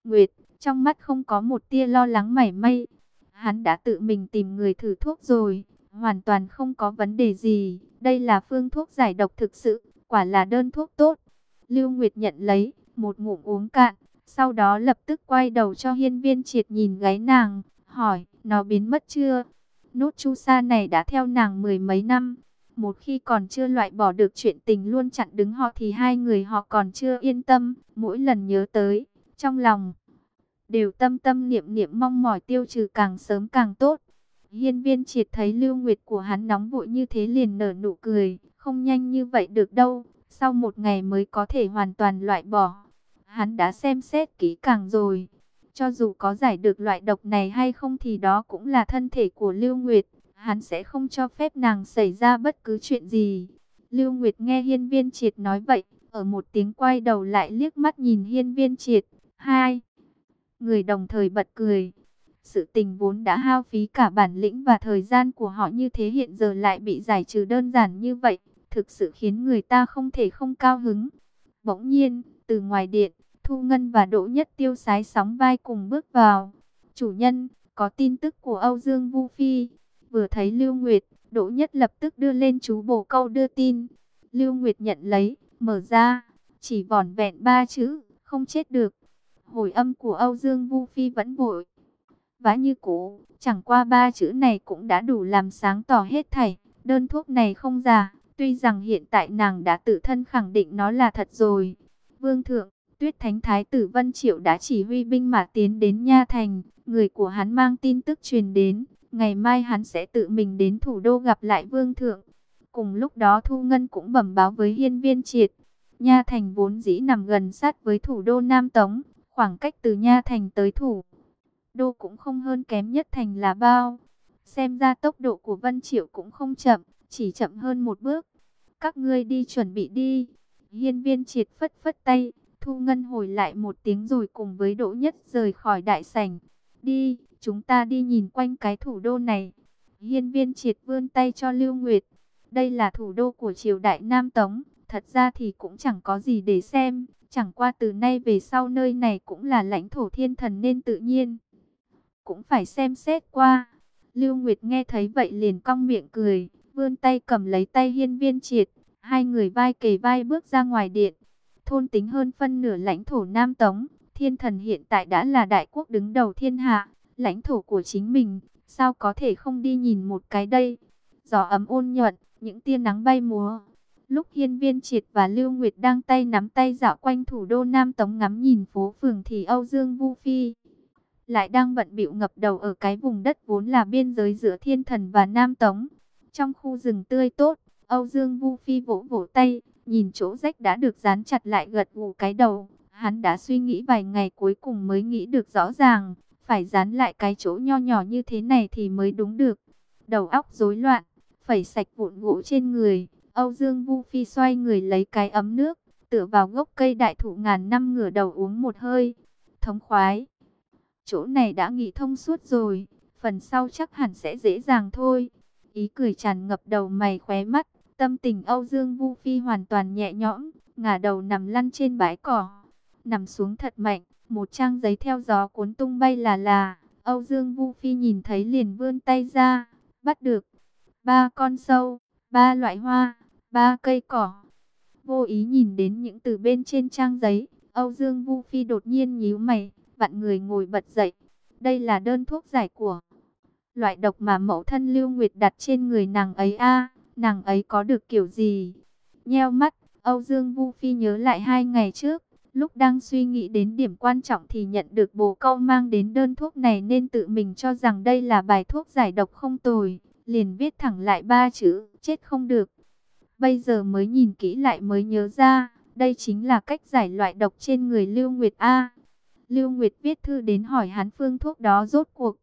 Nguyệt, trong mắt không có một tia lo lắng mảy may. Hắn đã tự mình tìm người thử thuốc rồi, hoàn toàn không có vấn đề gì. Đây là phương thuốc giải độc thực sự, quả là đơn thuốc tốt. Lưu Nguyệt nhận lấy, một ngụm uống cạn, sau đó lập tức quay đầu cho Hiên Viên Triệt nhìn gáy nàng, hỏi, nó biến mất chưa? Nốt chu sa này đã theo nàng mười mấy năm. Một khi còn chưa loại bỏ được chuyện tình luôn chặn đứng họ thì hai người họ còn chưa yên tâm. Mỗi lần nhớ tới, trong lòng đều tâm tâm niệm niệm mong mỏi tiêu trừ càng sớm càng tốt. Hiên Viên Triệt thấy Lưu Nguyệt của hắn nóng vội như thế liền nở nụ cười, không nhanh như vậy được đâu, sau một ngày mới có thể hoàn toàn loại bỏ. Hắn đã xem xét kỹ càng rồi, cho dù có giải được loại độc này hay không thì đó cũng là thân thể của Lưu Nguyệt, hắn sẽ không cho phép nàng xảy ra bất cứ chuyện gì. Lưu Nguyệt nghe Hiên Viên Triệt nói vậy, ở một tiếng quay đầu lại liếc mắt nhìn Hiên Viên Triệt, hai người đồng thời bật cười. Sự tình vốn đã hao phí cả bản lĩnh và thời gian của họ như thế hiện giờ lại bị giải trừ đơn giản như vậy, thực sự khiến người ta không thể không cao hứng. Bỗng nhiên, từ ngoài điện, Thu Ngân và Đỗ Nhất Tiêu sái sóng vai cùng bước vào. Chủ nhân, có tin tức của Âu Dương Vu Phi. Vừa thấy Lưu Nguyệt, Đỗ Nhất lập tức đưa lên chú bổ câu đưa tin. Lưu Nguyệt nhận lấy, mở ra, chỉ vỏn vẹn 3 chữ, không chết được. Hồi âm của Âu Dương Vu Phi vẫn vội vã như cũ, chẳng qua 3 chữ này cũng đã đủ làm sáng tỏ hết thảy. Đơn thuốc này không giả, tuy rằng hiện tại nàng đã tự thân khẳng định nó là thật rồi. Vương thượng, Tuyết Thánh Thái tử Vân Triệu đã chỉ huy binh mã tiến đến Nha Thành, người của hắn mang tin tức truyền đến, ngày mai hắn sẽ tự mình đến thủ đô gặp lại vương thượng. Cùng lúc đó Thu Ngân cũng bẩm báo với Hiên Viên Triệt, Nha Thành vốn dĩ nằm gần sát với thủ đô Nam Tống, khoảng cách từ Nha Thành tới thủ đô cũng không hơn kém nhất thành là bao. Xem ra tốc độ của Vân Triệu cũng không chậm, chỉ chậm hơn một bước. Các ngươi đi chuẩn bị đi. Hiên Viên Triệt phất phất tay, Thu Ngân hồi lại một tiếng rồi cùng với Đỗ Nhất rời khỏi đại sảnh. Đi, chúng ta đi nhìn quanh cái thủ đô này. Hiên Viên Triệt vươn tay cho Lưu Nguyệt. Đây là thủ đô của triều đại Nam Tống, thật ra thì cũng chẳng có gì để xem. Chẳng qua từ nay về sau nơi này cũng là lãnh thổ thiên thần nên tự nhiên cũng phải xem xét qua. Lưu Nguyệt nghe thấy vậy liền cong miệng cười, vươn tay cầm lấy tay Hiên Viên Triệt, hai người vai kề vai bước ra ngoài điện. Thôn tính hơn phân nửa lãnh thổ Nam Tống, thiên thần hiện tại đã là đại quốc đứng đầu thiên hạ, lãnh thổ của chính mình, sao có thể không đi nhìn một cái đây. Gió ấm ôn nhuận, những tia nắng bay múa. Lúc Hiên Viên Triệt và Lưu Nguyệt đang tay nắm tay dạo quanh thủ đô Nam Tống ngắm nhìn phố phường thì Âu Dương Vu Phi lại đang bận bịu ngập đầu ở cái vùng đất vốn là biên giới giữa thiên thần và Nam Tống. Trong khu rừng tươi tốt, Âu Dương Vu Phi vỗ vỗ tay, nhìn chỗ rách đã được dán chặt lại gật gù cái đầu. Hắn đã suy nghĩ vài ngày cuối cùng mới nghĩ được rõ ràng, phải dán lại cái chỗ nho nhỏ như thế này thì mới đúng được. Đầu óc rối loạn, phẩy sạch vụn gỗ trên người, Âu Dương Vu Phi xoay người lấy cái ấm nước, tựa vào gốc cây đại thụ ngàn năm ngửa đầu uống một hơi. Thống khoái. Chỗ này đã nghĩ thông suốt rồi, phần sau chắc hẳn sẽ dễ dàng thôi. Ý cười tràn ngập đầu mày khóe mắt, tâm tình Âu Dương Vu Phi hoàn toàn nhẹ nhõm, ngả đầu nằm lăn trên bãi cỏ. Nằm xuống thật mạnh, một trang giấy theo gió cuốn tung bay là. Âu Dương Vu Phi nhìn thấy liền vươn tay ra, bắt được 3 con sâu, 3 loại hoa, 3 cây cỏ. Vô ý nhìn đến những từ bên trên trang giấy, Âu Dương Vu Phi đột nhiên nhíu mày, vặn người ngồi bật dậy. Đây là đơn thuốc giải của loại độc mà mẫu thân Lưu Nguyệt đặt trên người nàng ấy a. Nàng ấy có được kiểu gì? Nheo mắt, Âu Dương Vu Phi nhớ lại 2 ngày trước, lúc đang suy nghĩ đến điểm quan trọng thì nhận được bồ câu mang đến đơn thuốc này nên tự mình cho rằng đây là bài thuốc giải độc không tồi, liền viết thẳng lại 3 chữ, chết không được. Bây giờ mới nhìn kỹ lại mới nhớ ra, đây chính là cách giải loại độc trên người Lưu Nguyệt a. Lưu Nguyệt viết thư đến hỏi hắn phương thuốc đó rốt cuộc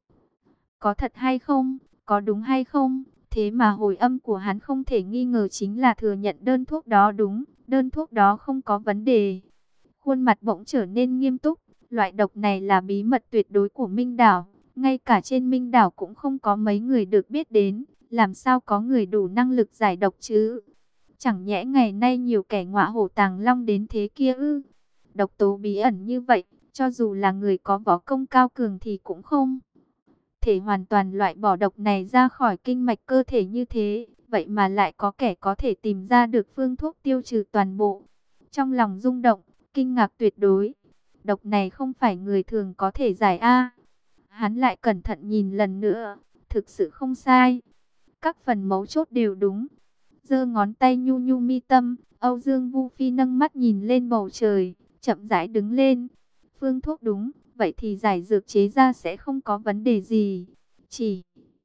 có thật hay không, có đúng hay không. Thế mà hồi âm của hắn không thể nghi ngờ chính là thừa nhận đơn thuốc đó đúng, đơn thuốc đó không có vấn đề. Khuôn mặt bỗng trở nên nghiêm túc, loại độc này là bí mật tuyệt đối của Minh Đảo, ngay cả trên Minh Đảo cũng không có mấy người được biết đến, làm sao có người đủ năng lực giải độc chứ? Chẳng nhẽ ngày nay nhiều kẻ ngọa hổ tàng long đến thế kia ư? Độc tố bí ẩn như vậy, Cho dù là người có võ công cao cường thì cũng không thể hoàn toàn loại bỏ độc này ra khỏi kinh mạch cơ thể như thế. Vậy mà lại có kẻ có thể tìm ra được phương thuốc tiêu trừ toàn bộ. Trong lòng rung động, kinh ngạc tuyệt đối. Độc này không phải người thường có thể giải a. Hắn lại cẩn thận nhìn lần nữa, thực sự không sai. Các phần mấu chốt đều đúng. Giơ ngón tay nhu nhu mi tâm, Âu Dương Vu Phi nâng mắt nhìn lên bầu trời, chậm rãi đứng lên. Phương thuốc đúng, vậy thì giải dược chế ra sẽ không có vấn đề gì. Chỉ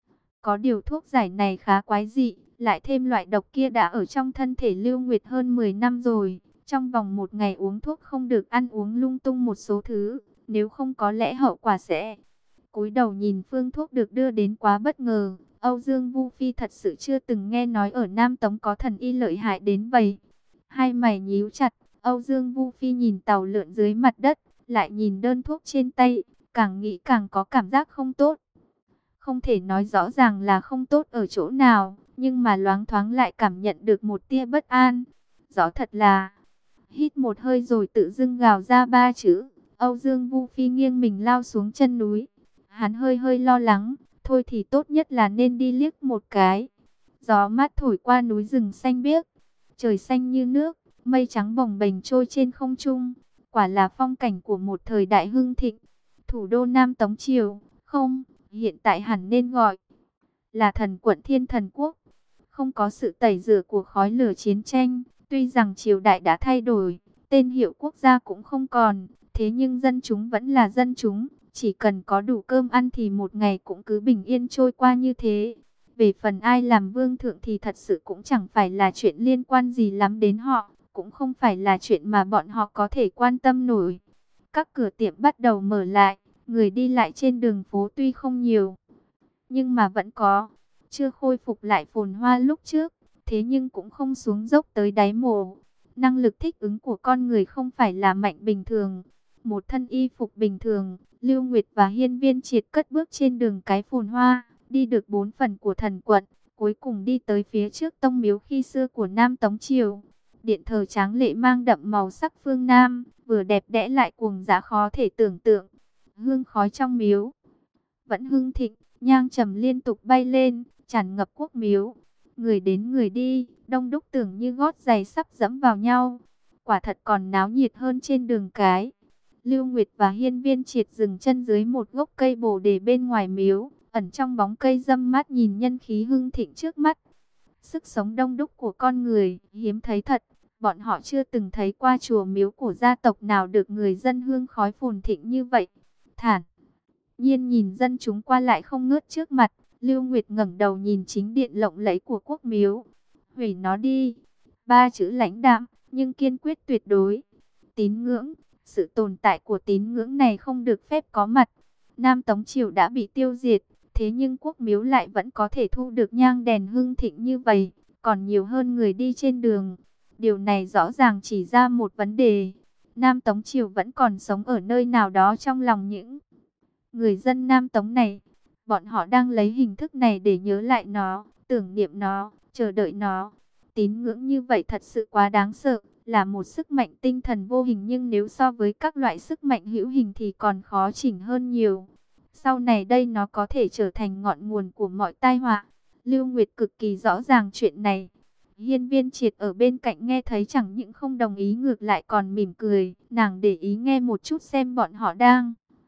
có điều thuốc giải này khá quái dị, lại thêm loại độc kia đã ở trong thân thể Lưu Nguyệt hơn 10 năm rồi. Trong vòng một ngày uống thuốc không được ăn uống lung tung một số thứ, nếu không có lẽ hậu quả sẽ... Cúi đầu nhìn phương thuốc được đưa đến quá bất ngờ. Âu Dương Vu Phi thật sự chưa từng nghe nói ở Nam Tống có thần y lợi hại đến vậy. Hai mày nhíu chặt, Âu Dương Vu Phi nhìn tàu lượn dưới mặt đất, lại nhìn đơn thuốc trên tay, càng nghĩ càng có cảm giác không tốt. Không thể nói rõ ràng là không tốt ở chỗ nào, nhưng mà loáng thoáng lại cảm nhận được một tia bất an. Rõ thật là... Hít một hơi rồi tự dưng gào ra ba chữ. Âu Dương Vu Phi nghiêng mình lao xuống chân núi. Hắn hơi hơi lo lắng, thôi thì tốt nhất là nên đi liếc một cái. Gió mát thổi qua núi rừng xanh biếc, trời xanh như nước, mây trắng bồng bềnh trôi trên không trung. Quả là phong cảnh của một thời đại hưng thịnh. Thủ đô Nam Tống Triều, không, hiện tại hẳn nên gọi là thần quận Thiên Thần Quốc. Không có sự tẩy rửa của khói lửa chiến tranh, tuy rằng triều đại đã thay đổi, tên hiệu quốc gia cũng không còn, thế nhưng dân chúng vẫn là dân chúng. Chỉ cần có đủ cơm ăn thì một ngày cũng cứ bình yên trôi qua như thế. Về phần ai làm vương thượng thì thật sự cũng chẳng phải là chuyện liên quan gì lắm đến họ, cũng không phải là chuyện mà bọn họ có thể quan tâm nổi. Các cửa tiệm bắt đầu mở lại, người đi lại trên đường phố tuy không nhiều, nhưng mà vẫn có, chưa khôi phục lại phồn hoa lúc trước, thế nhưng cũng không xuống dốc tới đáy mồ. Năng lực thích ứng của con người không phải là mạnh bình thường. Một thân y phục bình thường, Lưu Nguyệt và Hiên Viên Triệt cất bước trên đường cái phồn hoa, đi được 4 phần của thần quận, cuối cùng đi tới phía trước tông miếu khi xưa của Nam Tống Triều. Điện thờ tráng lệ mang đậm màu sắc phương Nam, vừa đẹp đẽ lại cuồng dã khó thể tưởng tượng. Hương khói trong miếu vẫn hưng thịnh, nhang trầm liên tục bay lên, tràn ngập quốc miếu. Người đến người đi, đông đúc tưởng như gót giày sắp dẫm vào nhau. Quả thật còn náo nhiệt hơn trên đường cái. Lưu Nguyệt và Hiên Viên Triệt dừng chân dưới một gốc cây bồ đề bên ngoài miếu, ẩn trong bóng cây râm mát nhìn nhân khí hưng thịnh trước mắt. Sức sống đông đúc của con người, hiếm thấy thật. Bọn họ chưa từng thấy qua chùa miếu của gia tộc nào được người dân hương khói phồn thịnh như vậy. Thản nhiên nhìn dân chúng qua lại không ngớt trước mặt, Lưu Nguyệt ngẩng đầu nhìn chính điện lộng lẫy của quốc miếu. Hủy nó đi. Ba chữ lãnh đạm, nhưng kiên quyết tuyệt đối. Tín ngưỡng. Sự tồn tại của tín ngưỡng này không được phép có mặt. Nam Tống Triều đã bị tiêu diệt, thế nhưng quốc miếu lại vẫn có thể thu được nhang đèn hưng thịnh như vậy, còn nhiều hơn người đi trên đường. Điều này rõ ràng chỉ ra một vấn đề. Nam Tống Triều vẫn còn sống ở nơi nào đó trong lòng những người dân Nam Tống này. Bọn họ đang lấy hình thức này để nhớ lại nó, tưởng niệm nó, chờ đợi nó. Tín ngưỡng như vậy thật sự quá đáng sợ, là một sức mạnh tinh thần vô hình, nhưng nếu so với các loại sức mạnh hữu hình thì còn khó chỉnh hơn nhiều. Sau này đây nó có thể trở thành ngọn nguồn của mọi tai họa. Lưu Nguyệt cực kỳ rõ ràng chuyện này. Hiên Viên Triệt ở bên cạnh nghe thấy chẳng những không đồng ý ngược lại còn mỉm cười. Nàng để ý nghe một chút xem bọn họ đang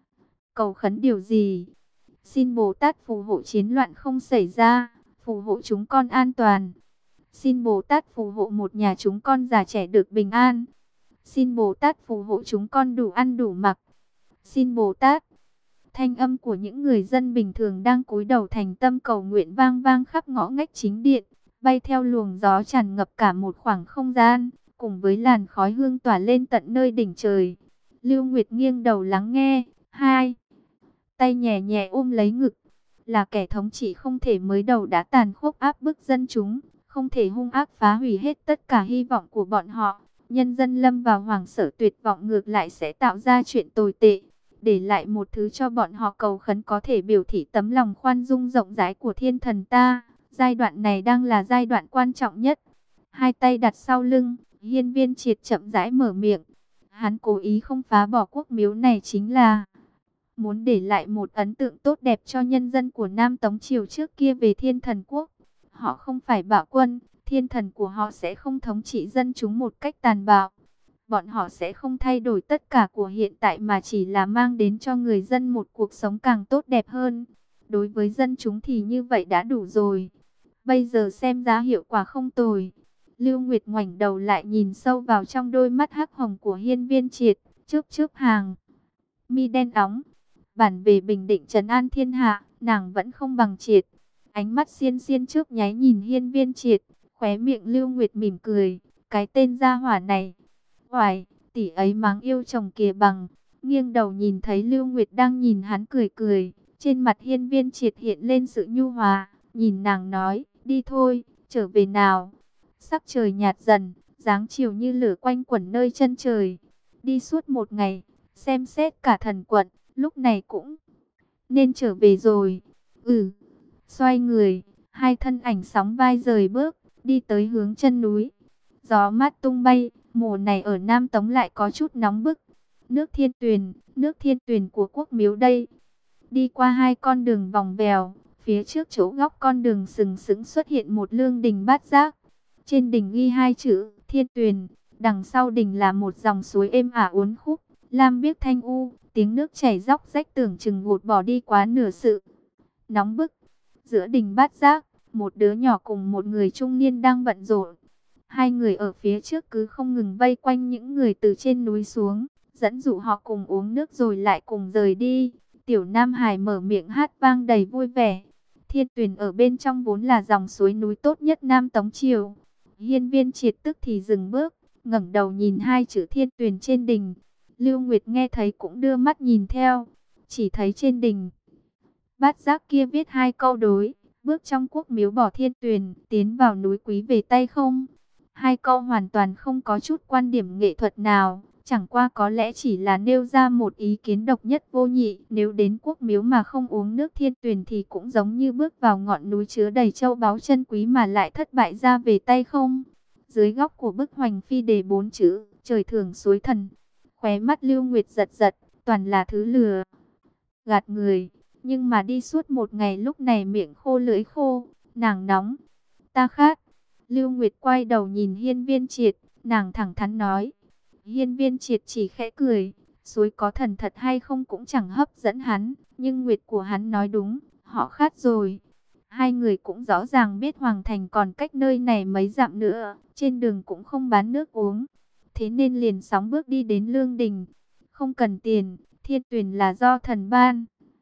cầu khấn điều gì. Xin Bồ Tát phù hộ chiến loạn không xảy ra, phù hộ chúng con an toàn. Xin Bồ Tát phù hộ một nhà chúng con già trẻ được bình an. Xin Bồ Tát phù hộ chúng con đủ ăn đủ mặc. Xin Bồ Tát. Thanh âm của những người dân bình thường đang cúi đầu thành tâm cầu nguyện vang vang khắp ngõ ngách chính điện, bay theo luồng gió tràn ngập cả một khoảng không gian, cùng với làn khói hương tỏa lên tận nơi đỉnh trời. Lưu Nguyệt nghiêng đầu lắng nghe, hai tay nhẹ nhẹ ôm lấy ngực. Là kẻ thống trị không thể mới đầu đã tàn khốc áp bức dân chúng, không thể hung ác phá hủy hết tất cả hy vọng của bọn họ. Nhân dân lâm vào hoảng sợ tuyệt vọng ngược lại sẽ tạo ra chuyện tồi tệ, để lại một thứ cho bọn họ cầu khấn có thể biểu thị tấm lòng khoan dung rộng rãi của thiên thần ta. Giai đoạn này đang là giai đoạn quan trọng nhất. Hai tay đặt sau lưng, Hiên Viên Triệt chậm rãi mở miệng. Hắn cố ý không phá bỏ quốc miếu này chính là muốn để lại một ấn tượng tốt đẹp cho nhân dân của Nam Tống Triều trước kia về Thiên Thần Quốc. Họ không phải bạo quân, thiên thần của họ sẽ không thống trị dân chúng một cách tàn bạo. Bọn họ sẽ không thay đổi tất cả của hiện tại mà chỉ là mang đến cho người dân một cuộc sống càng tốt đẹp hơn. Đối với dân chúng thì như vậy đã đủ rồi. Bây giờ xem giá hiệu quả không tồi. Lưu Nguyệt ngoảnh đầu lại nhìn sâu vào trong đôi mắt hắc hồng của Hiên Viên Triệt, chớp chớp hàng mi đen óng. Bản về bình định trấn an thiên hạ, nàng vẫn không bằng Triệt. Ánh mắt xiên xiên chớp nháy nhìn Hiên Viên Triệt, khóe miệng Lưu Nguyệt mỉm cười, cái tên gia hỏa này. Oải, tỷ ấy mắng yêu chồng kìa bằng. Nghiêng đầu nhìn thấy Lưu Nguyệt đang nhìn hắn cười cười, trên mặt Hiên Viên Triệt hiện lên sự nhu hòa, nhìn nàng nói, đi thôi, trở về nào. Sắc trời nhạt dần, dáng chiều như lửa quanh quẩn nơi chân trời. Đi suốt một ngày, xem xét cả thần quận, lúc này cũng nên trở về rồi. Ừ. Xoay người, hai thân ảnh sóng vai rời bước, đi tới hướng chân núi. Gió mát tung bay, mùa này ở Nam Tống lại có chút nóng bức. Nước Thiên Tuyền của quốc miếu đây. Đi qua hai con đường vòng vèo, phía trước chỗ góc con đường sừng sững xuất hiện một lương đình bát giác. Trên đỉnh ghi hai chữ Thiên Tuyền, đằng sau đỉnh là một dòng suối êm ả uốn khúc, lam biếc thanh u, tiếng nước chảy róc rách tưởng chừng gột bỏ đi quá nửa sự nóng bức. Giữa đình bát giác, một đứa nhỏ cùng một người trung niên đang bận rộn. Hai người ở phía trước cứ không ngừng vây quanh những người từ trên núi xuống, dẫn dụ họ cùng uống nước rồi lại cùng rời đi. Tiểu Nam Hải mở miệng hát vang đầy vui vẻ. Thiên Tuyền ở bên trong vốn là dòng suối núi tốt nhất Nam Tống Triều. Hiên Viên Triệt tức thì dừng bước, ngẩng đầu nhìn hai chữ Thiên Tuyền trên đỉnh. Lưu Nguyệt nghe thấy cũng đưa mắt nhìn theo, chỉ thấy trên đỉnh bát giác kia viết hai câu đối, bước trong quốc miếu bỏ Thiên Tuyền, tiến vào núi quý về tay không. Hai câu hoàn toàn không có chút quan điểm nghệ thuật nào, chẳng qua có lẽ chỉ là nêu ra một ý kiến độc nhất vô nhị. Nếu đến quốc miếu mà không uống nước Thiên Tuyền thì cũng giống như bước vào ngọn núi chứa đầy châu báu chân quý mà lại thất bại ra về tay không. Dưới góc của bức hoành phi đề bốn chữ, trời thường suối thần. Khóe mắt Lưu Nguyệt giật giật, toàn là thứ lừa gạt người. Nhưng mà đi suốt một ngày lúc này miệng khô lưỡi khô, nàng nóng, ta khát. Lưu Nguyệt quay đầu nhìn Hiên Viên Triệt, nàng thẳng thắn nói. Hiên Viên Triệt chỉ khẽ cười, suối có thần thật hay không cũng chẳng hấp dẫn hắn, nhưng Nguyệt của hắn nói đúng, họ khát rồi. Hai người cũng rõ ràng biết Hoàng Thành còn cách nơi này mấy dặm nữa, trên đường cũng không bán nước uống. Thế nên liền sóng bước đi đến Lương Đình. Không cần tiền, Thiên Tuyền là do thần ban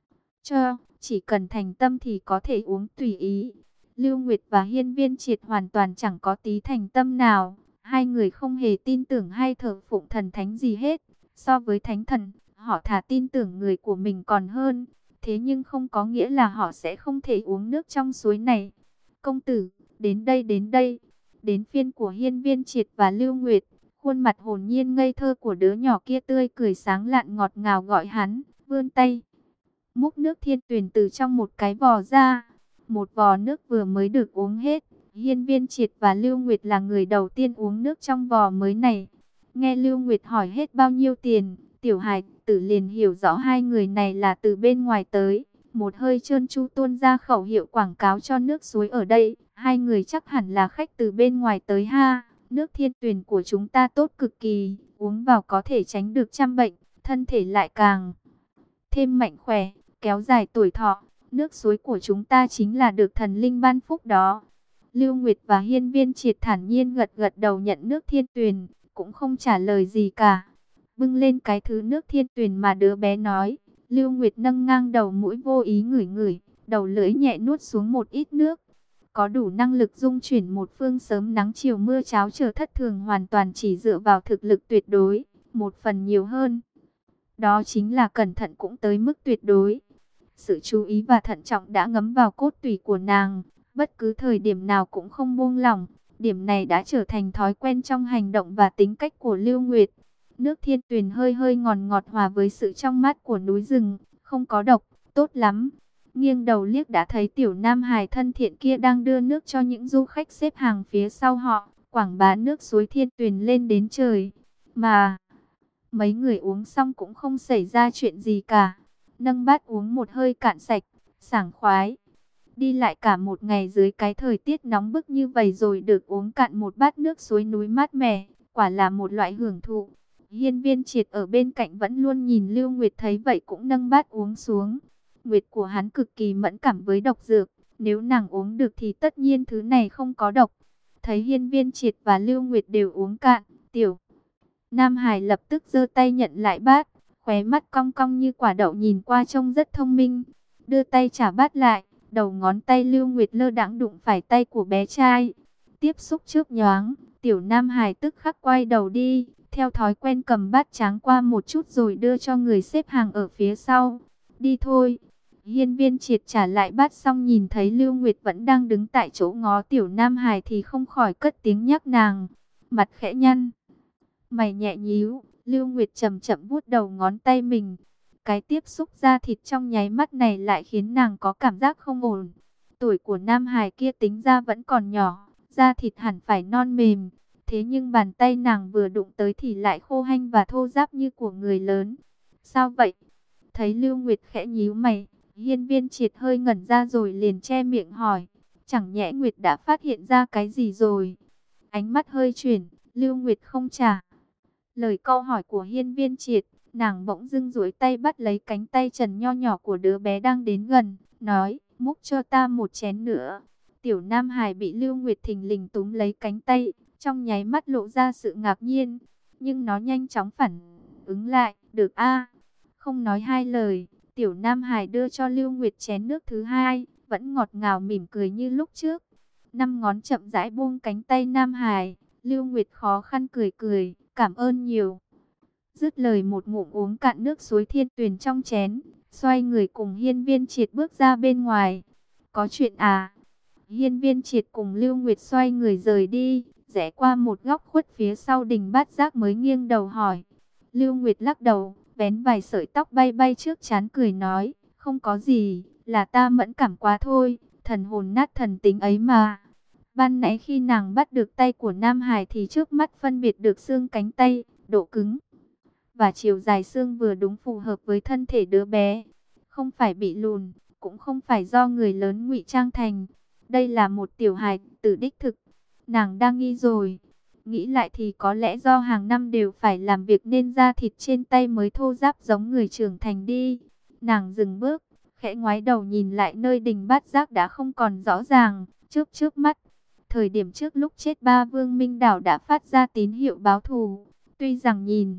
cho, chỉ cần thành tâm thì có thể uống tùy ý. Lưu Nguyệt và Hiên Viên Triệt hoàn toàn chẳng có tí thành tâm nào. Hai người không hề tin tưởng hay thờ phụng thần thánh gì hết. So với thánh thần, họ thà tin tưởng người của mình còn hơn. Thế nhưng không có nghĩa là họ sẽ không thể uống nước trong suối này. Công tử, đến đây đến đây. Đến phiên của Hiên Viên Triệt và Lưu Nguyệt. Khuôn mặt hồn nhiên ngây thơ của đứa nhỏ kia tươi cười sáng lạn ngọt ngào gọi hắn, vươn tay múc nước Thiên Tuyền từ trong một cái vò ra. Một vò nước vừa mới được uống hết. Hiên Viên Triệt và Lưu Nguyệt là người đầu tiên uống nước trong vò mới này. Nghe Lưu Nguyệt hỏi hết bao nhiêu tiền, tiểu hài tử liền hiểu rõ hai người này là từ bên ngoài tới. Một hơi trơn tru tuôn ra khẩu hiệu quảng cáo cho nước suối ở đây. Hai người chắc hẳn là khách từ bên ngoài tới ha. Nước Thiên Tuyền của chúng ta tốt cực kỳ, uống vào có thể tránh được trăm bệnh, thân thể lại càng thêm mạnh khỏe, kéo dài tuổi thọ. Nước suối của chúng ta chính là được thần linh ban phúc đó. Lưu Nguyệt và Hiên Viên Triệt thản nhiên gật gật đầu nhận nước Thiên Tuyền, cũng không trả lời gì cả. Bưng lên cái thứ nước Thiên Tuyền mà đứa bé nói. Lưu Nguyệt nâng ngang đầu mũi vô ý ngửi ngửi, đầu lưỡi nhẹ nuốt xuống một ít nước. Có đủ năng lực dung chuyển một phương sớm nắng chiều mưa cháo trở thất thường hoàn toàn chỉ dựa vào thực lực tuyệt đối, một phần nhiều hơn. Đó chính là cẩn thận cũng tới mức tuyệt đối. Sự chú ý và thận trọng đã ngấm vào cốt tủy của nàng, bất cứ thời điểm nào cũng không buông lỏng. Điểm này đã trở thành thói quen trong hành động và tính cách của Lưu Nguyệt. Nước Thiên Tuyền hơi hơi ngọt ngọt hòa với sự trong mát của núi rừng, không có độc, tốt lắm. Nghiêng đầu liếc đã thấy tiểu Nam Hải thân thiện kia đang đưa nước cho những du khách xếp hàng phía sau họ, quảng bá nước suối Thiên Tuyền lên đến trời. Mà Mấy người uống xong cũng không xảy ra chuyện gì cả. Nâng bát uống một hơi cạn sạch, sảng khoái. Đi lại cả một ngày dưới cái thời tiết nóng bức như vậy rồi được uống cạn một bát nước suối núi mát mẻ, quả là một loại hưởng thụ. Hiên Viên Triệt ở bên cạnh vẫn luôn nhìn Lưu Nguyệt, thấy vậy cũng nâng bát uống xuống. Nguyệt của hắn cực kỳ mẫn cảm với độc dược, nếu nàng uống được thì tất nhiên thứ này không có độc. Thấy Hiên Viên Triệt và Lưu Nguyệt đều uống cạn, Tiểu Nam Hải lập tức giơ tay nhận lại bát, khóe mắt cong cong như quả đậu, nhìn qua trông rất thông minh. Đưa tay trả bát lại, đầu ngón tay Lưu Nguyệt lơ đãng đụng phải tay của bé trai. Tiếp xúc chớp nhoáng, Tiểu Nam Hải tức khắc quay đầu đi, theo thói quen cầm bát tráng qua một chút rồi đưa cho người xếp hàng ở phía sau. Đi thôi. Hiên Viên Triệt trả lại bát xong nhìn thấy Lưu Nguyệt vẫn đang đứng tại chỗ ngó Tiểu Nam Hải thì không khỏi cất tiếng nhắc nàng. Mặt khẽ nhăn, mày nhẹ nhíu, Lưu Nguyệt chậm chậm vuốt đầu ngón tay mình. Cái tiếp xúc da thịt trong nháy mắt này lại khiến nàng có cảm giác không ổn. Tuổi của Nam Hải kia tính ra vẫn còn nhỏ, da thịt hẳn phải non mềm. Thế nhưng bàn tay nàng vừa đụng tới thì lại khô hanh và thô ráp như của người lớn. Sao vậy? Thấy Lưu Nguyệt khẽ nhíu mày, Hiên Viên Triệt hơi ngẩn ra rồi liền che miệng hỏi. Chẳng nhẽ Nguyệt đã phát hiện ra cái gì rồi? Ánh mắt hơi chuyển, Lưu Nguyệt không trả lời câu hỏi của Hiên Viên Triệt. Nàng bỗng dưng duỗi tay bắt lấy cánh tay trần nho nhỏ của đứa bé đang đến gần, nói, múc cho ta một chén nữa. Tiểu Nam Hải bị Lưu Nguyệt thình lình túm lấy cánh tay, trong nháy mắt lộ ra sự ngạc nhiên, nhưng nó nhanh chóng phản ứng lại, được a. Không nói hai lời, Tiểu Nam Hải đưa cho Lưu Nguyệt chén nước thứ hai, vẫn ngọt ngào mỉm cười như lúc trước. Năm ngón chậm rãi buông cánh tay Nam Hải, Lưu Nguyệt khó khăn cười cười, cảm ơn nhiều. Dứt lời một ngụm uống cạn nước suối thiên tuyền trong chén, xoay người cùng Hiên Viên Triệt bước ra bên ngoài. Có chuyện à? Hiên Viên Triệt cùng Lưu Nguyệt xoay người rời đi, rẽ qua một góc khuất phía sau Đình Bát Giác mới nghiêng đầu hỏi. Lưu Nguyệt lắc đầu, vén vài sợi tóc bay bay trước trán cười nói, không có gì, là ta mẫn cảm quá thôi, thần hồn nát thần tính ấy mà. Ban nãy khi nàng bắt được tay của Nam Hải thì trước mắt phân biệt được xương cánh tay, độ cứng và chiều dài xương vừa đúng phù hợp với thân thể đứa bé. Không phải bị lùn, cũng không phải do người lớn ngụy trang thành. Đây là một tiểu hài tử đích thực. Nàng đang nghi rồi. Nghĩ lại thì có lẽ do hàng năm đều phải làm việc nên da thịt trên tay mới thô ráp giống người trưởng thành đi. Nàng dừng bước, khẽ ngoái đầu nhìn lại nơi Đình Bát Giác đã không còn rõ ràng, trước mắt. Thời điểm trước lúc chết ba Vương Minh Đảo đã phát ra tín hiệu báo thù. Tuy rằng nhìn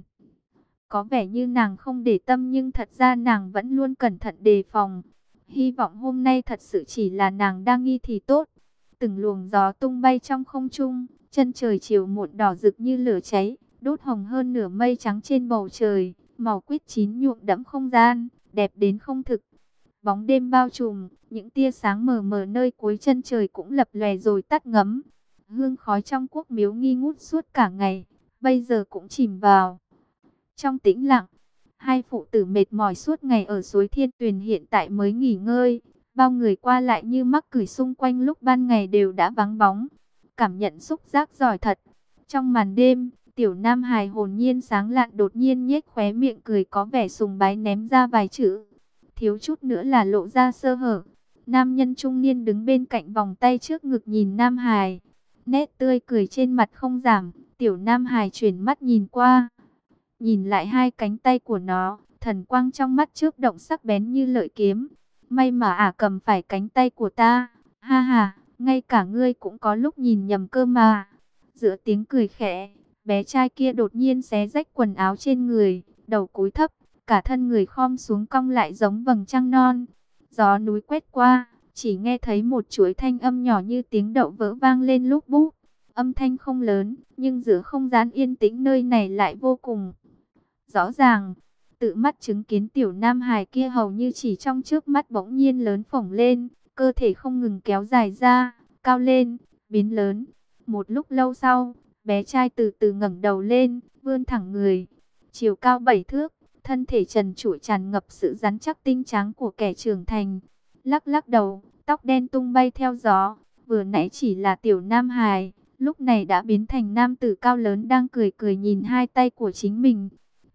có vẻ như nàng không để tâm nhưng thật ra nàng vẫn luôn cẩn thận đề phòng. Hy vọng hôm nay thật sự chỉ là nàng đang nghi thì tốt. Từng luồng gió tung bay trong không trung, chân trời chiều muộn đỏ rực như lửa cháy, đốt hồng hơn nửa mây trắng trên bầu trời, màu quýt chín nhuộm đẫm không gian, đẹp đến không thực. Bóng đêm bao trùm, những tia sáng mờ mờ nơi cuối chân trời cũng lập lòe rồi tắt ngấm. Hương khói trong quốc miếu nghi ngút suốt cả ngày, bây giờ cũng chìm vào trong tĩnh lặng. Hai phụ tử mệt mỏi suốt ngày ở suối Thiên Tuyền hiện tại mới nghỉ ngơi. Bao người qua lại như mắc cửi xung quanh lúc ban ngày đều đã vắng bóng. Cảm nhận xúc giác giỏi thật. Trong màn đêm, Tiểu Nam Hải hồn nhiên sáng lạn đột nhiên nhếch khóe miệng cười có vẻ sùng bái ném ra vài chữ. Thiếu chút nữa là lộ ra sơ hở. Nam nhân trung niên đứng bên cạnh vòng tay trước ngực nhìn Nam Hải. Nét tươi cười trên mặt không giảm. Tiểu Nam Hải chuyển mắt nhìn qua. Nhìn lại hai cánh tay của nó, thần quang trong mắt chớp động sắc bén như lợi kiếm. May mà ả cầm phải cánh tay của ta. Ha ha, ngay cả ngươi cũng có lúc nhìn nhầm cơ mà. Giữa tiếng cười khẽ, bé trai kia đột nhiên xé rách quần áo trên người, đầu cúi thấp, cả thân người khom xuống cong lại giống vầng trăng non. Gió núi quét qua, chỉ nghe thấy một chuỗi thanh âm nhỏ như tiếng đậu vỡ vang lên lúc búp. Âm thanh không lớn, nhưng giữa không gian yên tĩnh nơi này lại vô cùng rõ ràng. Tự mắt chứng kiến Tiểu Nam Hải kia hầu như chỉ trong trước mắt bỗng nhiên lớn phồng lên, cơ thể không ngừng kéo dài ra, cao lên, biến lớn. Một lúc lâu sau, bé trai từ từ ngẩng đầu lên, vươn thẳng người, chiều cao 7 thước, thân thể trần trụi tràn ngập sự rắn chắc tinh tráng của kẻ trưởng thành. Lắc lắc đầu, tóc đen tung bay theo gió, vừa nãy chỉ là Tiểu Nam Hải, lúc này đã biến thành nam tử cao lớn đang cười cười nhìn hai tay của chính mình.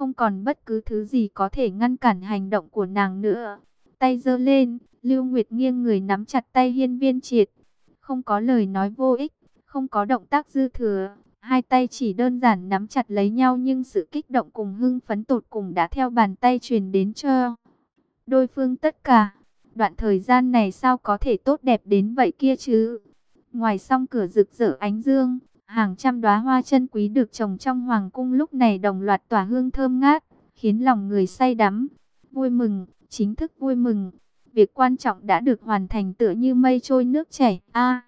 không còn bất cứ thứ gì có thể ngăn cản hành động của nàng nữa. Tay giơ lên, Lưu Nguyệt nghiêng người nắm chặt tay Hiên Viên Triệt. Không có lời nói vô ích, không có động tác dư thừa. Hai tay chỉ đơn giản nắm chặt lấy nhau, nhưng sự kích động cùng hưng phấn tột cùng đã theo bàn tay truyền đến cho đôi phương tất cả. Đoạn thời gian này sao có thể tốt đẹp đến vậy kia chứ? Ngoài song cửa rực rỡ ánh dương, hàng trăm đóa hoa chân quý được trồng trong hoàng cung lúc này đồng loạt tỏa hương thơm ngát, khiến lòng người say đắm. Vui mừng, chính thức vui mừng. Việc quan trọng đã được hoàn thành tựa như mây trôi nước chảy.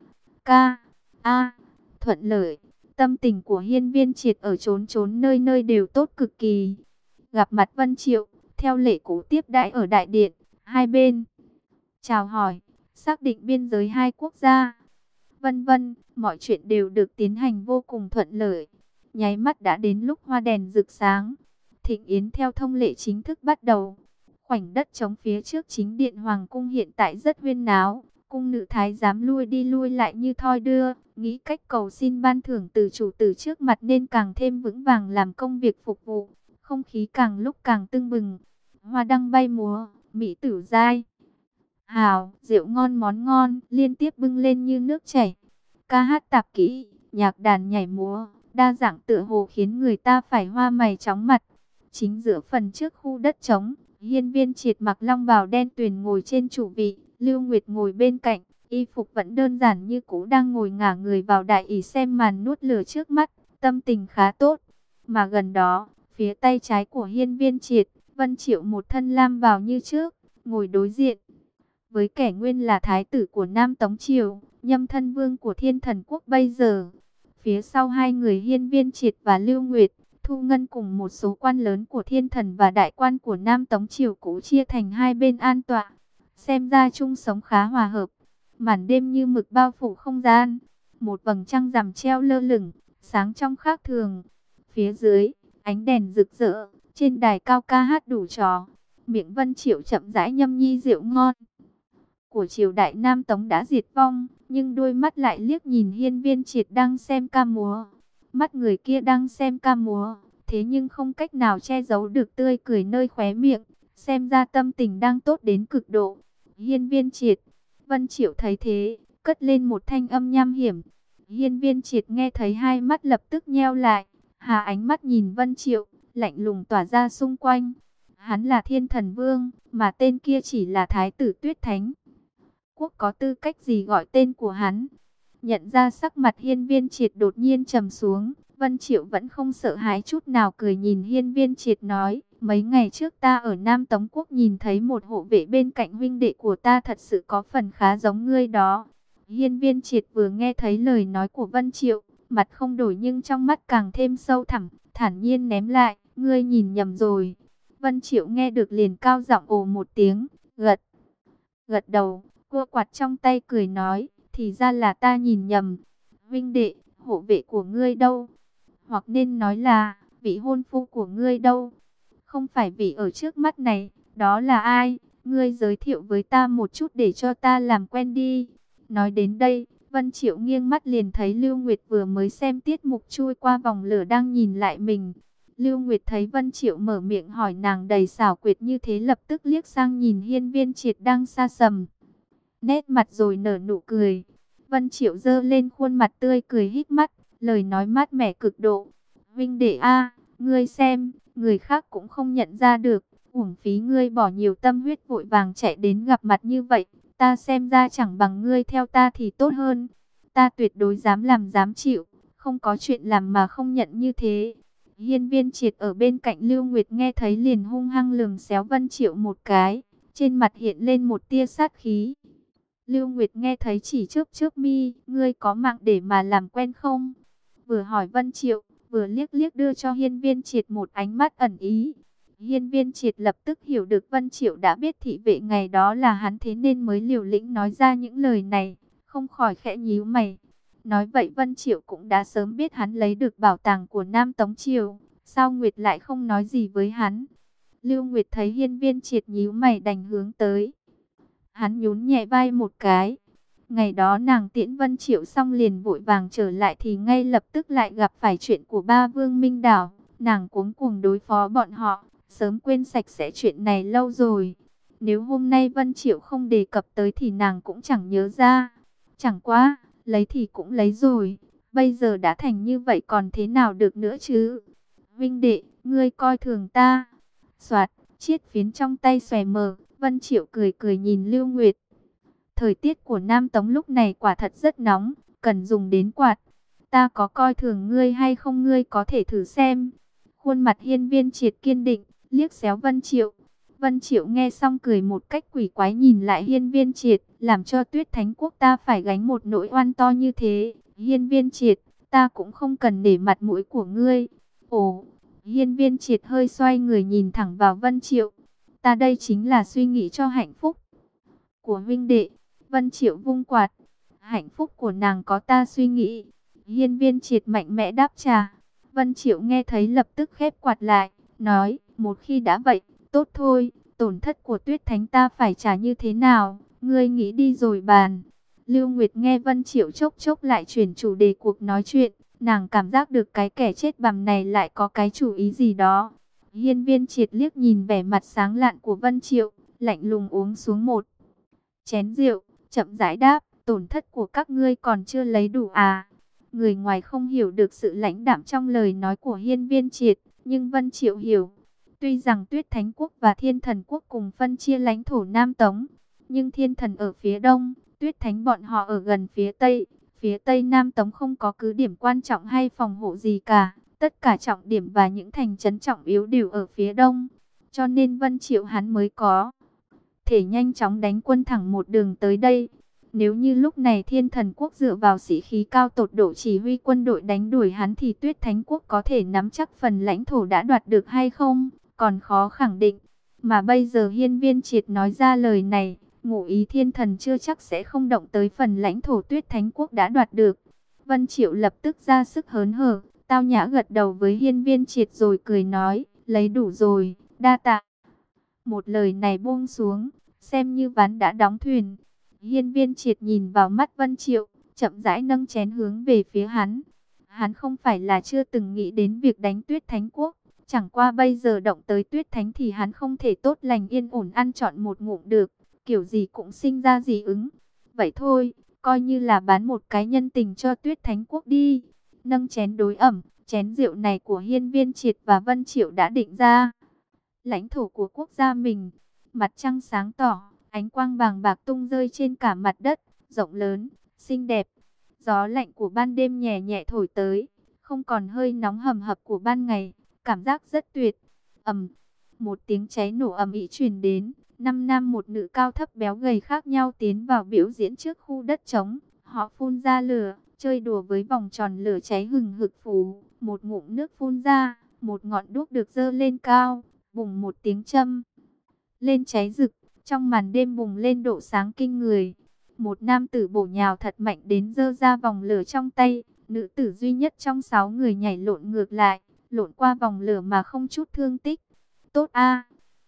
Thuận lợi. Tâm tình của Hiên Viên Triệt ở chốn chốn nơi nơi đều tốt cực kỳ. Gặp mặt Vân Triệu, theo lệ cũ tiếp đãi ở đại điện, hai bên chào hỏi, xác định biên giới hai quốc gia, vân vân, mọi chuyện đều được tiến hành vô cùng thuận lợi. Nháy mắt đã đến lúc hoa đèn rực sáng, thịnh yến theo thông lệ chính thức bắt đầu. Khoảnh đất trống phía trước chính điện hoàng cung hiện tại rất huyên náo, cung nữ thái giám lui đi lui lại như thoi đưa, nghĩ cách cầu xin ban thưởng từ chủ tử trước mặt nên càng thêm vững vàng làm công việc phục vụ. Không khí càng lúc càng tưng bừng, hoa đăng bay múa, mỹ tử giai hào, rượu ngon món ngon liên tiếp bưng lên như nước chảy. Ca hát tạp kỹ, nhạc đàn nhảy múa, đa dạng tựa hồ khiến người ta phải hoa mày chóng mặt. Chính giữa phần trước khu đất trống, Hiên Viên Triệt mặc long bào đen tuyền ngồi trên chủ vị, Lưu Nguyệt ngồi bên cạnh, y phục vẫn đơn giản như cũ, đang ngồi ngả người vào đại ỷ xem màn nuốt lửa trước mắt, tâm tình khá tốt. Mà gần đó, phía tay trái của Hiên Viên Triệt, Vân Triệu một thân lam bào như trước, ngồi đối diện với kẻ nguyên là thái tử của Nam Tống Triều, Nhâm thân vương của Thiên Thần Quốc bây giờ. Phía sau hai người Hiên Viên Triệt và Lưu Nguyệt, Thu Ngân cùng một số quan lớn của Thiên Thần và đại quan của Nam Tống Triều cũ chia thành hai bên an tọa. Xem ra chung sống khá hòa hợp. Màn đêm như mực bao phủ không gian, một vầng trăng rằm treo lơ lửng, sáng trong khác thường. Phía dưới, ánh đèn rực rỡ, trên đài cao ca hát đủ trò. Miệng Vân Triệu chậm rãi nhâm nhi rượu ngon của triều đại Nam Tống đã diệt vong, nhưng đôi mắt lại liếc nhìn Hiên Viên Triệt đang xem ca múa. Mắt người kia đang xem ca múa, thế nhưng không cách nào che giấu được tươi cười nơi khóe miệng, xem ra tâm tình đang tốt đến cực độ. Hiên Viên Triệt, Vân Triệu thấy thế, cất lên một thanh âm nham hiểm. Hiên Viên Triệt nghe thấy hai mắt lập tức nheo lại, hà ánh mắt nhìn Vân Triệu, lạnh lùng tỏa ra xung quanh. Hắn là Thiên Thần Vương, mà tên kia chỉ là Thái tử Tuyết Thánh Quốc, có tư cách gì gọi tên của hắn? Nhận ra sắc mặt Hiên Viên Triệt đột nhiên trầm xuống, Vân Triệu vẫn không sợ hãi chút nào, cười nhìn Hiên Viên Triệt nói: mấy ngày trước ta ở Nam Tống Quốc nhìn thấy một hộ vệ bên cạnh huynh đệ của ta, thật sự có phần khá giống ngươi đó. Hiên Viên Triệt vừa nghe thấy lời nói của Vân Triệu, mặt không đổi nhưng trong mắt càng thêm sâu thẳm, thản nhiên ném lại: ngươi nhìn nhầm rồi. Vân Triệu nghe được liền cao giọng ồ một tiếng, gật đầu, cua quạt trong tay cười nói: thì ra là ta nhìn nhầm. Huynh đệ, hộ vệ của ngươi đâu? Hoặc nên nói là, vị hôn phu của ngươi đâu? Không phải vị ở trước mắt này, đó là ai? Ngươi giới thiệu với ta một chút để cho ta làm quen đi. Nói đến đây, Vân Triệu nghiêng mắt liền thấy Lưu Nguyệt vừa mới xem tiết mục chui qua vòng lửa đang nhìn lại mình. Lưu Nguyệt thấy Vân Triệu mở miệng hỏi nàng đầy xảo quyệt như thế, lập tức liếc sang nhìn Hiên Viên Triệt đang xa sầm nét mặt rồi nở nụ cười. Vân Triệu giơ lên khuôn mặt tươi cười híp mắt, lời nói mát mẻ cực độ: huynh đệ a, ngươi xem, người khác cũng không nhận ra được, uổng phí ngươi bỏ nhiều tâm huyết vội vàng chạy đến gặp mặt như vậy, ta xem ra chẳng bằng ngươi theo ta thì tốt hơn. Ta tuyệt đối dám làm dám chịu, không có chuyện làm mà không nhận như thế. Hiên Viên Triệt ở bên cạnh Lưu Nguyệt nghe thấy liền hung hăng lườm xéo Vân Triệu một cái, trên mặt hiện lên một tia sát khí. Lưu Nguyệt nghe thấy chỉ chớp chớp mi: ngươi có mạng để mà làm quen không? Vừa hỏi Vân Triệu, vừa liếc liếc đưa cho Hiên Viên Triệt một ánh mắt ẩn ý. Hiên Viên Triệt lập tức hiểu được Vân Triệu đã biết thị vệ ngày đó là hắn, thế nên mới liều lĩnh nói ra những lời này, không khỏi khẽ nhíu mày. Nói vậy Vân Triệu cũng đã sớm biết hắn lấy được bảo tàng của Nam Tống Triều, sao Nguyệt lại không nói gì với hắn? Lưu Nguyệt thấy Hiên Viên Triệt nhíu mày đành hướng tới. Hắn nhún nhẹ vai một cái. Ngày đó nàng tiễn Vân Triệu xong liền vội vàng trở lại thì ngay lập tức lại gặp phải chuyện của ba Vương Minh Đảo. nàng cuống cuồng đối phó bọn họ, sớm quên sạch sẽ chuyện này lâu rồi. Nếu hôm nay Vân Triệu không đề cập tới thì nàng cũng chẳng nhớ ra. Chẳng qua, lấy thì cũng lấy rồi, bây giờ đã thành như vậy còn thế nào được nữa chứ. Vinh đệ, ngươi coi thường ta. Soạt, chiếc phiến trong tay xòe mở, Vân Triệu cười cười nhìn Lưu Nguyệt. Thời tiết của Nam Tống lúc này quả thật rất nóng, cần dùng đến quạt. Ta có coi thường ngươi hay không, ngươi có thể thử xem. Khuôn mặt Hiên Viên Triệt kiên định, liếc xéo Vân Triệu. Vân Triệu nghe xong cười một cách quỷ quái nhìn lại Hiên Viên Triệt, làm cho Tuyết Thánh Quốc ta phải gánh một nỗi oan to như thế. Hiên Viên Triệt, ta cũng không cần nể mặt mũi của ngươi. Ồ, Hiên Viên Triệt hơi xoay người nhìn thẳng vào Vân Triệu. Ta đây chính là suy nghĩ cho hạnh phúc của huynh đệ. Vân Triệu vung quạt. Hạnh phúc của nàng có ta suy nghĩ. Hiên Viên Triệt mạnh mẽ đáp trả. Vân Triệu nghe thấy lập tức khép quạt lại, nói, một khi đã vậy, tốt thôi, tổn thất của Tuyết Thánh ta phải trả như thế nào, ngươi nghĩ đi rồi bàn. Lưu Nguyệt nghe Vân Triệu chốc chốc lại chuyển chủ đề cuộc nói chuyện, nàng cảm giác được cái kẻ chết bằm này lại có cái chủ ý gì đó. Hiên Viên Triệt liếc nhìn vẻ mặt sáng lạn của Vân Triệu, lạnh lùng uống xuống một chén rượu, chậm rãi đáp, tổn thất của các ngươi còn chưa lấy đủ à. Người ngoài không hiểu được sự lãnh đạm trong lời nói của Hiên Viên Triệt, nhưng Vân Triệu hiểu. Tuy rằng Tuyết Thánh Quốc và Thiên Thần Quốc cùng phân chia lãnh thổ Nam Tống, nhưng Thiên Thần ở phía đông, Tuyết Thánh bọn họ ở gần phía tây. Phía tây Nam Tống không có cứ điểm quan trọng hay phòng hộ gì cả. Tất cả trọng điểm và những thành trấn trọng yếu đều ở phía đông. Cho nên Vân Triệu hắn mới có thể nhanh chóng đánh quân thẳng một đường tới đây. Nếu như lúc này Thiên Thần Quốc dựa vào sĩ khí cao tột độ chỉ huy quân đội đánh đuổi hắn thì Tuyết Thánh Quốc có thể nắm chắc phần lãnh thổ đã đoạt được hay không, còn khó khẳng định. Mà bây giờ Hiên Viên Triệt nói ra lời này, ngụ ý Thiên Thần chưa chắc sẽ không động tới phần lãnh thổ Tuyết Thánh Quốc đã đoạt được. Vân Triệu lập tức ra sức hớn hở, tao nhã gật đầu với Hiên Viên Triệt rồi cười nói, lấy đủ rồi, đa tạ. Một lời này buông xuống, xem như ván đã đóng thuyền. Hiên Viên Triệt nhìn vào mắt Vân Triệu, chậm rãi nâng chén hướng về phía hắn. Hắn không phải là chưa từng nghĩ đến việc đánh Tuyết Thánh Quốc, chẳng qua bây giờ động tới Tuyết Thánh thì hắn không thể tốt lành yên ổn ăn trọn một ngụm được, kiểu gì cũng sinh ra dị ứng. Vậy thôi, coi như là bán một cái nhân tình cho Tuyết Thánh Quốc đi. Nâng chén đối ẩm, chén rượu này của Hiên Viên Triệt và Vân Triệu đã định ra lãnh thổ của quốc gia mình. Mặt trăng sáng tỏ, ánh quang vàng bạc tung rơi trên cả mặt đất, rộng lớn, xinh đẹp. Gió lạnh của ban đêm nhẹ nhẹ thổi tới, không còn hơi nóng hầm hập của ban ngày, cảm giác rất tuyệt. Ầm, một tiếng cháy nổ ầm ĩ truyền đến, năm nam một nữ cao thấp béo gầy khác nhau tiến vào biểu diễn trước khu đất trống. Họ phun ra lửa, chơi đùa với vòng tròn lửa cháy hừng hực phù, một ngụm nước phun ra, một ngọn đuốc được giơ lên cao, bùng một tiếng châm lên cháy rực, trong màn đêm bùng lên độ sáng kinh người. Một nam tử bổ nhào thật mạnh đến giơ ra vòng lửa trong tay, nữ tử duy nhất trong 6 người nhảy lộn ngược lại, lộn qua vòng lửa mà không chút thương tích. Tốt a!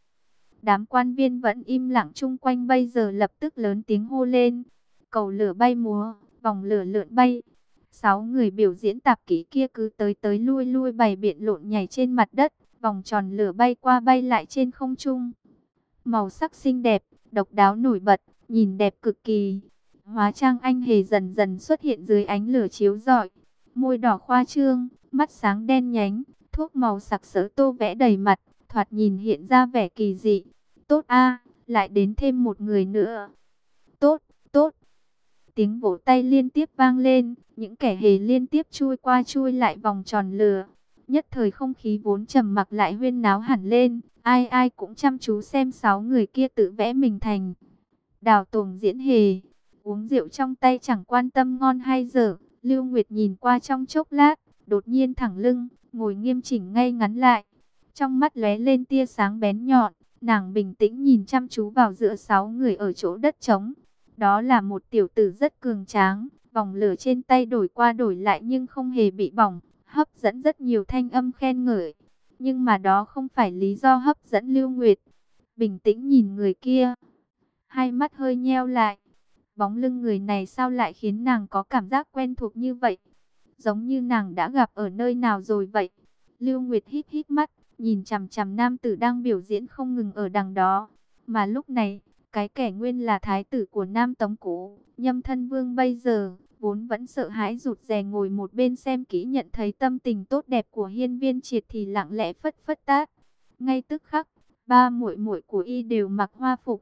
Đám quan viên vẫn im lặng chung quanh bây giờ lập tức lớn tiếng hô lên. Cầu lửa bay múa, vòng lửa lượn bay. 6 người biểu diễn tạp kỹ kia cứ tới tới lui lui bày biện lộn nhảy trên mặt đất, vòng tròn lửa bay qua bay lại trên không trung. Màu sắc xinh đẹp, độc đáo nổi bật, nhìn đẹp cực kỳ. Hóa trang anh hề dần dần xuất hiện dưới ánh lửa chiếu rọi. Môi đỏ khoa trương, mắt sáng đen nhánh, thuốc màu sặc sỡ tô vẽ đầy mặt, thoạt nhìn hiện ra vẻ kỳ dị. Tốt a, lại đến thêm một người nữa. Tốt, tốt. Tiếng vỗ tay liên tiếp vang lên, những kẻ hề liên tiếp chui qua chui lại vòng tròn lửa. Nhất thời không khí vốn trầm mặc lại huyên náo hẳn lên, ai ai cũng chăm chú xem 6 người kia tự vẽ mình thành Đào Tuồng diễn hề. Uống rượu trong tay chẳng quan tâm ngon hay dở, Lưu Nguyệt nhìn qua trong chốc lát, đột nhiên thẳng lưng, ngồi nghiêm chỉnh ngay ngắn lại. Trong mắt lóe lên tia sáng bén nhọn, nàng bình tĩnh nhìn chăm chú vào giữa 6 người ở chỗ đất trống. Đó là một tiểu tử rất cường tráng, vòng lửa trên tay đổi qua đổi lại nhưng không hề bị bỏng, hấp dẫn rất nhiều thanh âm khen ngợi. Nhưng mà đó không phải lý do hấp dẫn Lưu Nguyệt. Bình tĩnh nhìn người kia, hai mắt hơi nheo lại. Bóng lưng người này sao lại khiến nàng có cảm giác quen thuộc như vậy? Giống như nàng đã gặp ở nơi nào rồi vậy? Lưu Nguyệt híp híp mắt, nhìn chằm chằm nam tử đang biểu diễn không ngừng ở đằng đó. Mà lúc này, cái kẻ nguyên là thái tử của Nam Tống cũ, Nhâm Thân Vương bây giờ, vốn vẫn sợ hãi rụt rè ngồi một bên xem kỹ, nhận thấy tâm tình tốt đẹp của Hiên Viên Triệt thì lặng lẽ phất phất tát. Ngay tức khắc, ba muội muội của y đều mặc hoa phục,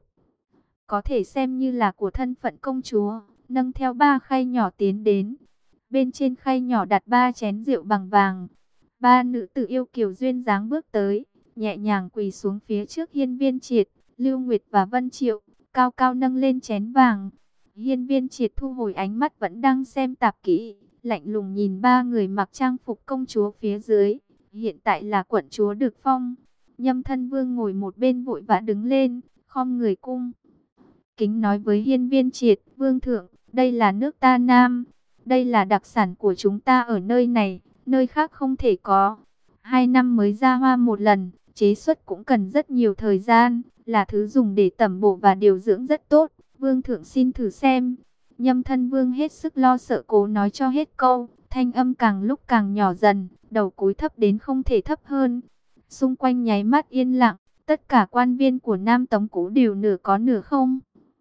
có thể xem như là của thân phận công chúa, nâng theo ba khay nhỏ tiến đến. Bên trên khay nhỏ đặt ba chén rượu bằng vàng. Ba nữ tử yêu kiều duyên dáng bước tới, nhẹ nhàng quỳ xuống phía trước Hiên Viên Triệt, Lưu Nguyệt và Vân Triệu, cao cao nâng lên chén vàng. Hiên Viên Triệt thu hồi ánh mắt vẫn đang xem tạp kỹ, lạnh lùng nhìn ba người mặc trang phục công chúa phía dưới, hiện tại là quận chúa được phong. Nhâm Thân Vương ngồi một bên vội vã đứng lên, khom người cung kính nói với Hiên Viên Triệt: Vương thượng, đây là nước ta Nam, đây là đặc sản của chúng ta ở nơi này, nơi khác không thể có. 2 năm mới ra hoa một lần, chế xuất cũng cần rất nhiều thời gian, là thứ dùng để tẩm bổ và điều dưỡng rất tốt. Vương thượng xin thử xem. Nhâm Thân Vương hết sức lo sợ cố nói cho hết câu, thanh âm càng lúc càng nhỏ dần, đầu cúi thấp đến không thể thấp hơn. Xung quanh nháy mắt yên lặng, tất cả quan viên của Nam Tống cũ đều nửa có nửa không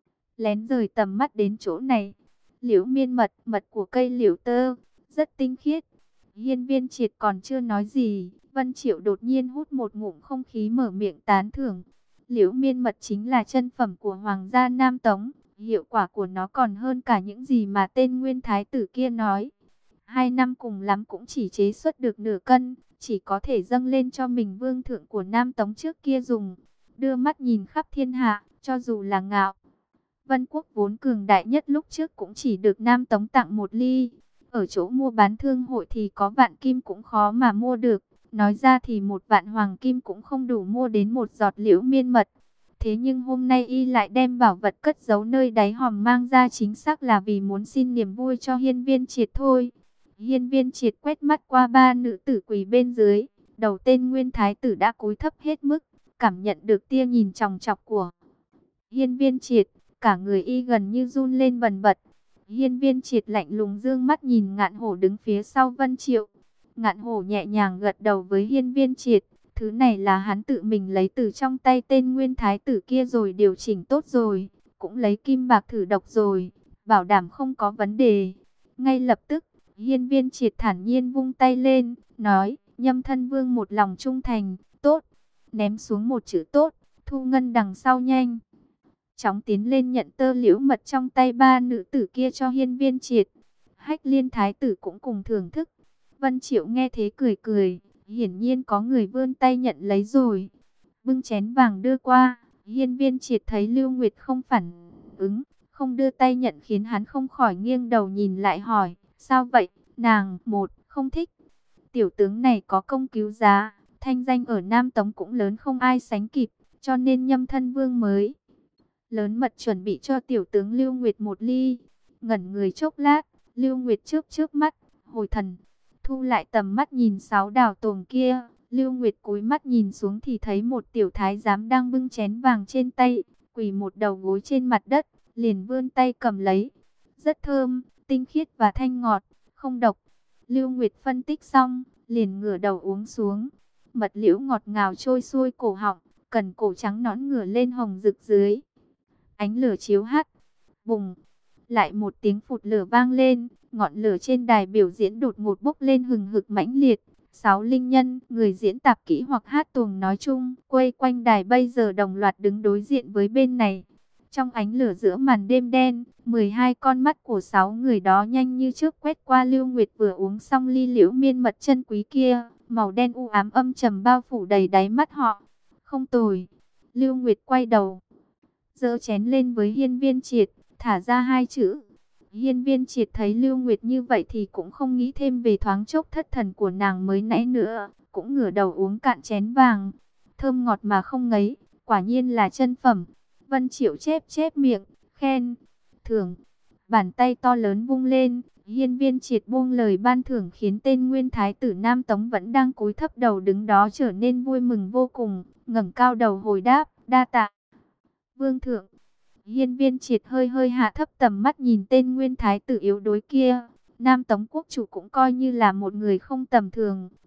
lén rời tầm mắt đến chỗ này. Liễu miên mật, mật của cây liễu tơ, rất tinh khiết. Hiên Viên Triệt còn chưa nói gì, Vân Triệu đột nhiên hút một ngụm không khí mở miệng tán thưởng. Liễu miên mật chính là chân phẩm của Hoàng gia Nam Tống, hiệu quả của nó còn hơn cả những gì mà tên nguyên thái tử kia nói. 2 năm cùng lắm cũng chỉ chế xuất được nửa cân, chỉ có thể dâng lên cho mình vương thượng của Nam Tống trước kia dùng. Đưa mắt nhìn khắp thiên hạ, cho dù là Ngạo Vân Quốc vốn cường đại nhất lúc trước cũng chỉ được Nam Tống tặng một ly. Ở chỗ mua bán thương hội thì có vạn kim cũng khó mà mua được. Nói ra thì 1 vạn hoàng kim cũng không đủ mua đến một giọt liễu miên mật. Thế nhưng hôm nay y lại đem bảo vật cất giấu nơi đáy hòm mang ra, chính xác là vì muốn xin niềm vui cho Hiên Viên Triệt thôi. Hiên Viên Triệt quét mắt qua ba nữ tử quỳ bên dưới. Đầu tên nguyên thái tử đã cúi thấp hết mức, cảm nhận được tia nhìn chòng chọc của Hiên Viên Triệt. Cả người y gần như run lên bần bật. Hiên Viên Triệt lạnh lùng dương mắt nhìn Ngạn Hổ đứng phía sau Vân Triệu. Ngạn Hổ nhẹ nhàng gật đầu với Hiên Viên Triệt. Thứ này là hắn tự mình lấy từ trong tay tên nguyên thái tử kia rồi điều chỉnh tốt rồi. Cũng lấy kim bạc thử độc rồi, bảo đảm không có vấn đề. Ngay lập tức, Hiên Viên Triệt thản nhiên vung tay lên, nói: Nhâm Thân Vương một lòng trung thành, tốt. Ném xuống một chữ tốt, thu ngân đằng sau nhanh chóng tiến lên nhận tơ liễu mật trong tay ba nữ tử kia cho Hiên Viên Triệt. Hách Liên thái tử cũng cùng thưởng thức. Vân Triệu nghe thế cười cười, hiển nhiên có người vươn tay nhận lấy rồi. Bưng chén vàng đưa qua, Hiên Viên Triệt thấy Lưu Nguyệt không phản ứng, không đưa tay nhận khiến hắn không khỏi nghiêng đầu nhìn lại hỏi: sao vậy? Nàng một không thích. Tiểu tướng này có công cứu giá, thanh danh ở Nam Tống cũng lớn không ai sánh kịp, cho nên Nhâm Thân Vương mới lớn mật chuẩn bị cho tiểu tướng Lưu Nguyệt một ly. Ngẩn người chốc lát, Lưu Nguyệt chớp chớp mắt, hồi thần, thu lại tầm mắt nhìn Sáu Đào Tồn kia. Lưu Nguyệt cúi mắt nhìn xuống thì thấy một tiểu thái giám đang bưng chén vàng trên tay, quỳ một đầu gối trên mặt đất, liền vươn tay cầm lấy. Rất thơm, tinh khiết và thanh ngọt, không độc. Lưu Nguyệt phân tích xong, liền ngửa đầu uống xuống. Mật liễu ngọt ngào trôi xuôi cổ họng, cần cổ trắng nõn ngửa lên hồng rực dưới ánh lửa chiếu hắt. Bùng, lại một tiếng phụt lửa vang lên, ngọn lửa trên đài biểu diễn đột ngột bốc lên hừng hực mãnh liệt. 6 linh nhân, người diễn tạp kỹ hoặc hát tuồng nói chung, quay quanh đài bây giờ đồng loạt đứng đối diện với bên này. Trong ánh lửa giữa màn đêm đen, 12 con mắt của 6 người đó nhanh như chớp quét qua Lưu Nguyệt vừa uống xong ly liễu miên mật chân quý kia, màu đen u ám âm trầm bao phủ đầy đáy mắt họ. Không tồi. Lưu Nguyệt quay đầu, giơ chén lên với Hiên Viên Triệt, thả ra 2 chữ. Hiên Viên Triệt thấy Lưu Nguyệt như vậy thì cũng không nghĩ thêm về thoáng chốc thất thần của nàng mới nãy nữa, cũng ngửa đầu uống cạn chén vàng. Thơm ngọt mà không ngấy, quả nhiên là chân phẩm. Vân Triệu chép chép miệng, khen, thưởng. Bàn tay to lớn vung lên, Hiên Viên Triệt buông lời ban thưởng khiến tên nguyên thái tử Nam Tống vẫn đang cúi thấp đầu đứng đó trở nên vui mừng vô cùng, ngẩng cao đầu hồi đáp: đa tạ Vương thượng. Hiên Viên Triệt hơi hơi hạ thấp tầm mắt nhìn tên nguyên thái tử yếu đuối kia. Nam Tống quốc chủ cũng coi như là một người không tầm thường,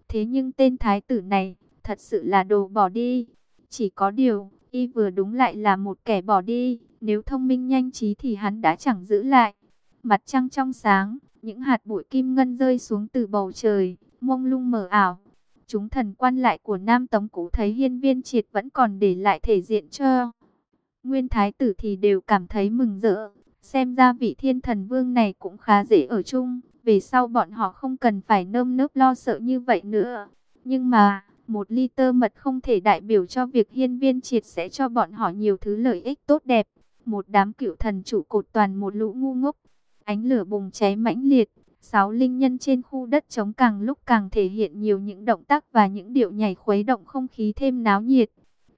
Thế nhưng tên thái tử này, thật sự là đồ bỏ đi. Chỉ có điều, y vừa đúng lại là một kẻ bỏ đi, nếu thông minh nhanh trí thì hắn đã chẳng giữ lại. Mặt trăng trong sáng, những hạt bụi kim ngân rơi xuống từ bầu trời, mông lung mờ ảo. Chúng thần quan lại của Nam Tống Cũ thấy Hiên Viên Triệt vẫn còn để lại thể diện cho Nguyên thái tử thì đều cảm thấy mừng rỡ. Xem ra vị Thiên Thần Vương này cũng khá dễ ở chung, về sau bọn họ không cần phải nơm nớp lo sợ như vậy nữa. Nhưng mà, một liter mật không thể đại biểu cho việc Hiên Viên Triệt sẽ cho bọn họ nhiều thứ lợi ích tốt đẹp. Một đám cựu thần trụ cột toàn một lũ ngu ngốc. Ánh lửa bùng cháy mãnh liệt, 6 linh nhân trên khu đất trống càng lúc càng thể hiện nhiều những động tác và những điệu nhảy khuấy động không khí thêm náo nhiệt.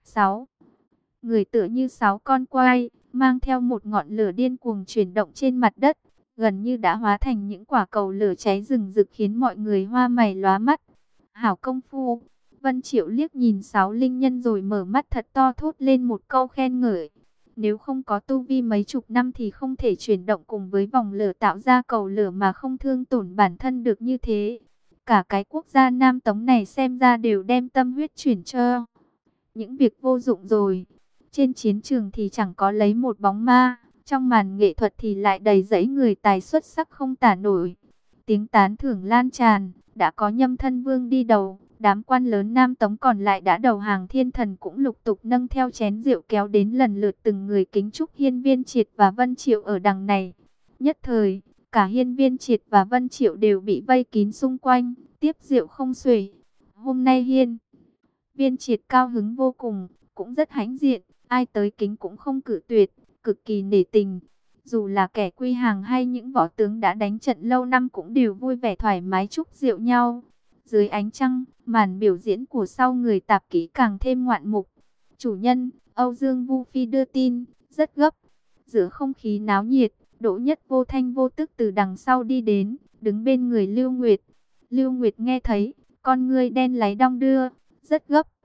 6 người tựa như 6 con quay, mang theo một ngọn lửa điên cuồng chuyển động trên mặt đất, gần như đã hóa thành những quả cầu lửa cháy rừng rực khiến mọi người hoa mày lóa mắt. Hảo công phu, Vân Triệu liếc nhìn 6 linh nhân rồi mở mắt thật to thốt lên một câu khen ngợi. Nếu không có tu vi mấy chục năm thì không thể chuyển động cùng với vòng lửa tạo ra cầu lửa mà không thương tổn bản thân được như thế. Cả cái quốc gia Nam Tống này xem ra đều đem tâm huyết chuyển cho những việc vô dụng rồi. Trên chiến trường thì chẳng có lấy một bóng ma, trong màn nghệ thuật thì lại đầy dẫy người tài xuất sắc không tả nổi. Tiếng tán thưởng lan tràn, đã có Nhâm Thân Vương đi đầu, đám quan lớn Nam Tống còn lại đã đầu hàng Thiên Thần cũng lục tục nâng theo chén rượu kéo đến lần lượt từng người kính chúc Hiên Viên Triệt và Vân Triệu ở đằng này. Nhất thời, cả Hiên Viên Triệt và Vân Triệu đều bị vây kín xung quanh, tiếp rượu không xuể. Hôm nay Hiên Viên Triệt cao hứng vô cùng, cũng rất hãnh diện, ai tới kính cũng không cự tuyệt, cực kỳ nể tình. Dù là kẻ quy hàng hay những võ tướng đã đánh trận lâu năm cũng đều vui vẻ thoải mái chúc rượu nhau. Dưới ánh trăng, màn biểu diễn của sau người tạp kỹ càng thêm ngoạn mục. Chủ nhân, Âu Dương Vu Phi đưa tin, rất gấp. Giữa không khí náo nhiệt, Đỗ Nhất vô thanh vô tức từ đằng sau đi đến, đứng bên người Lưu Nguyệt. Lưu Nguyệt nghe thấy, con ngươi đen láy đong đưa, rất gấp.